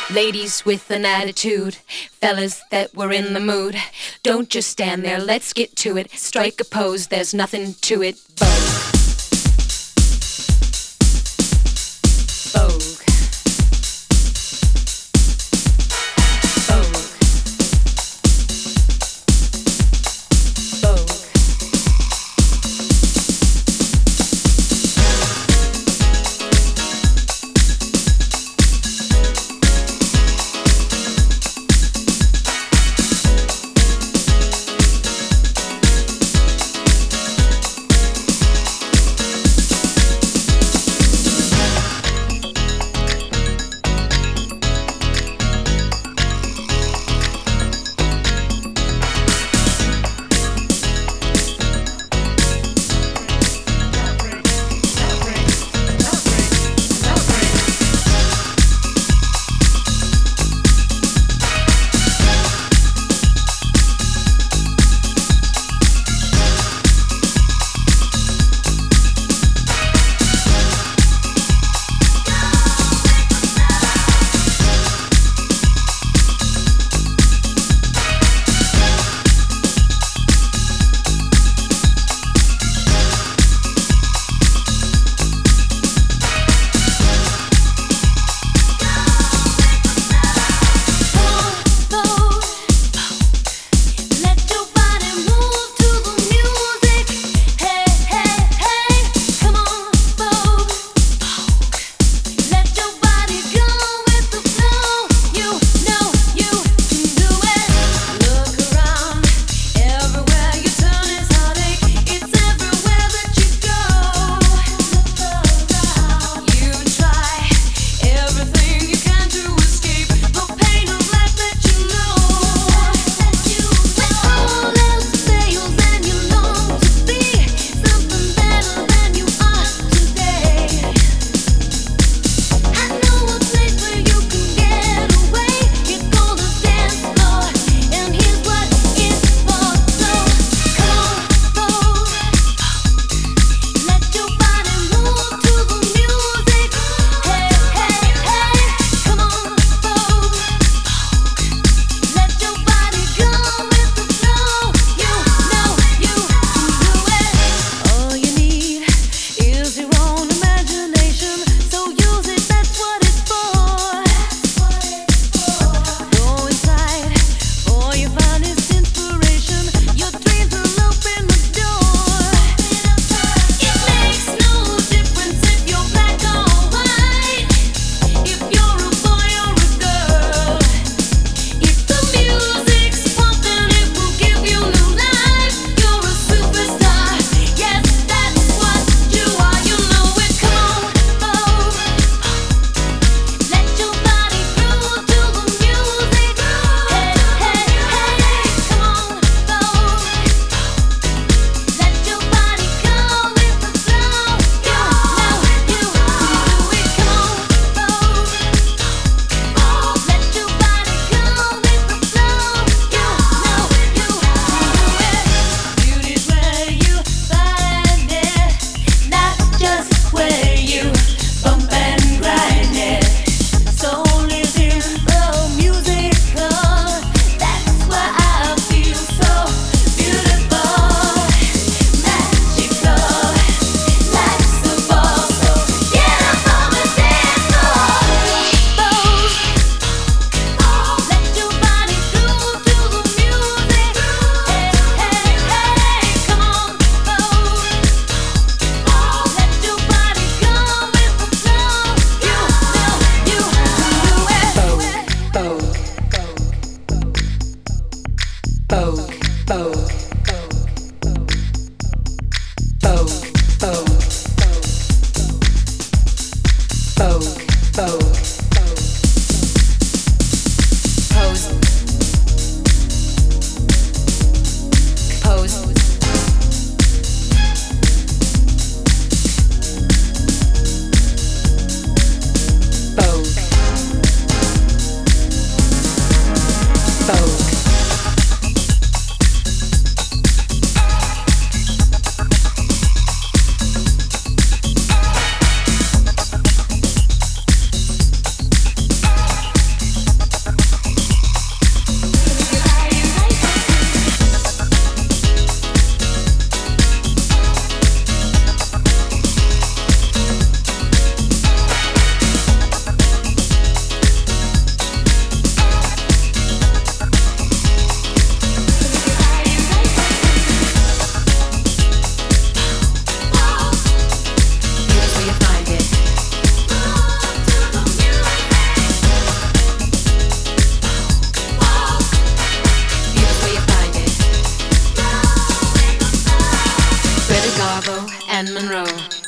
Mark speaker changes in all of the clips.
Speaker 1: Ladies with an attitude, fellas that were in the mood. Don't just stand there, let's get to it. Strike a pose, there's nothing to it. Vogue. Vogue.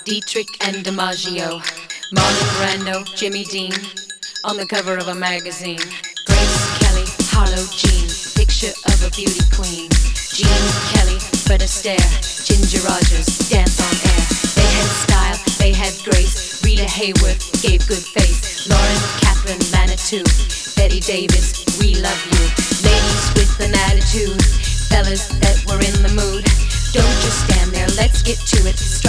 Speaker 1: Dietrich and DiMaggio, Marlon Brando, Jimmy Dean, on the cover of a magazine. Grace Kelly, Harlow Jean, picture of a beauty queen. Jean Kelly, Fred Astaire, Ginger Rogers, dance on air. They had style, they had grace. Rita Hayworth gave good face. Lauren, Catherine, Manitou, Betty Davis, we love you. Ladies with an attitude, fellas that were in the mood. Don't just stand there, let's get to it.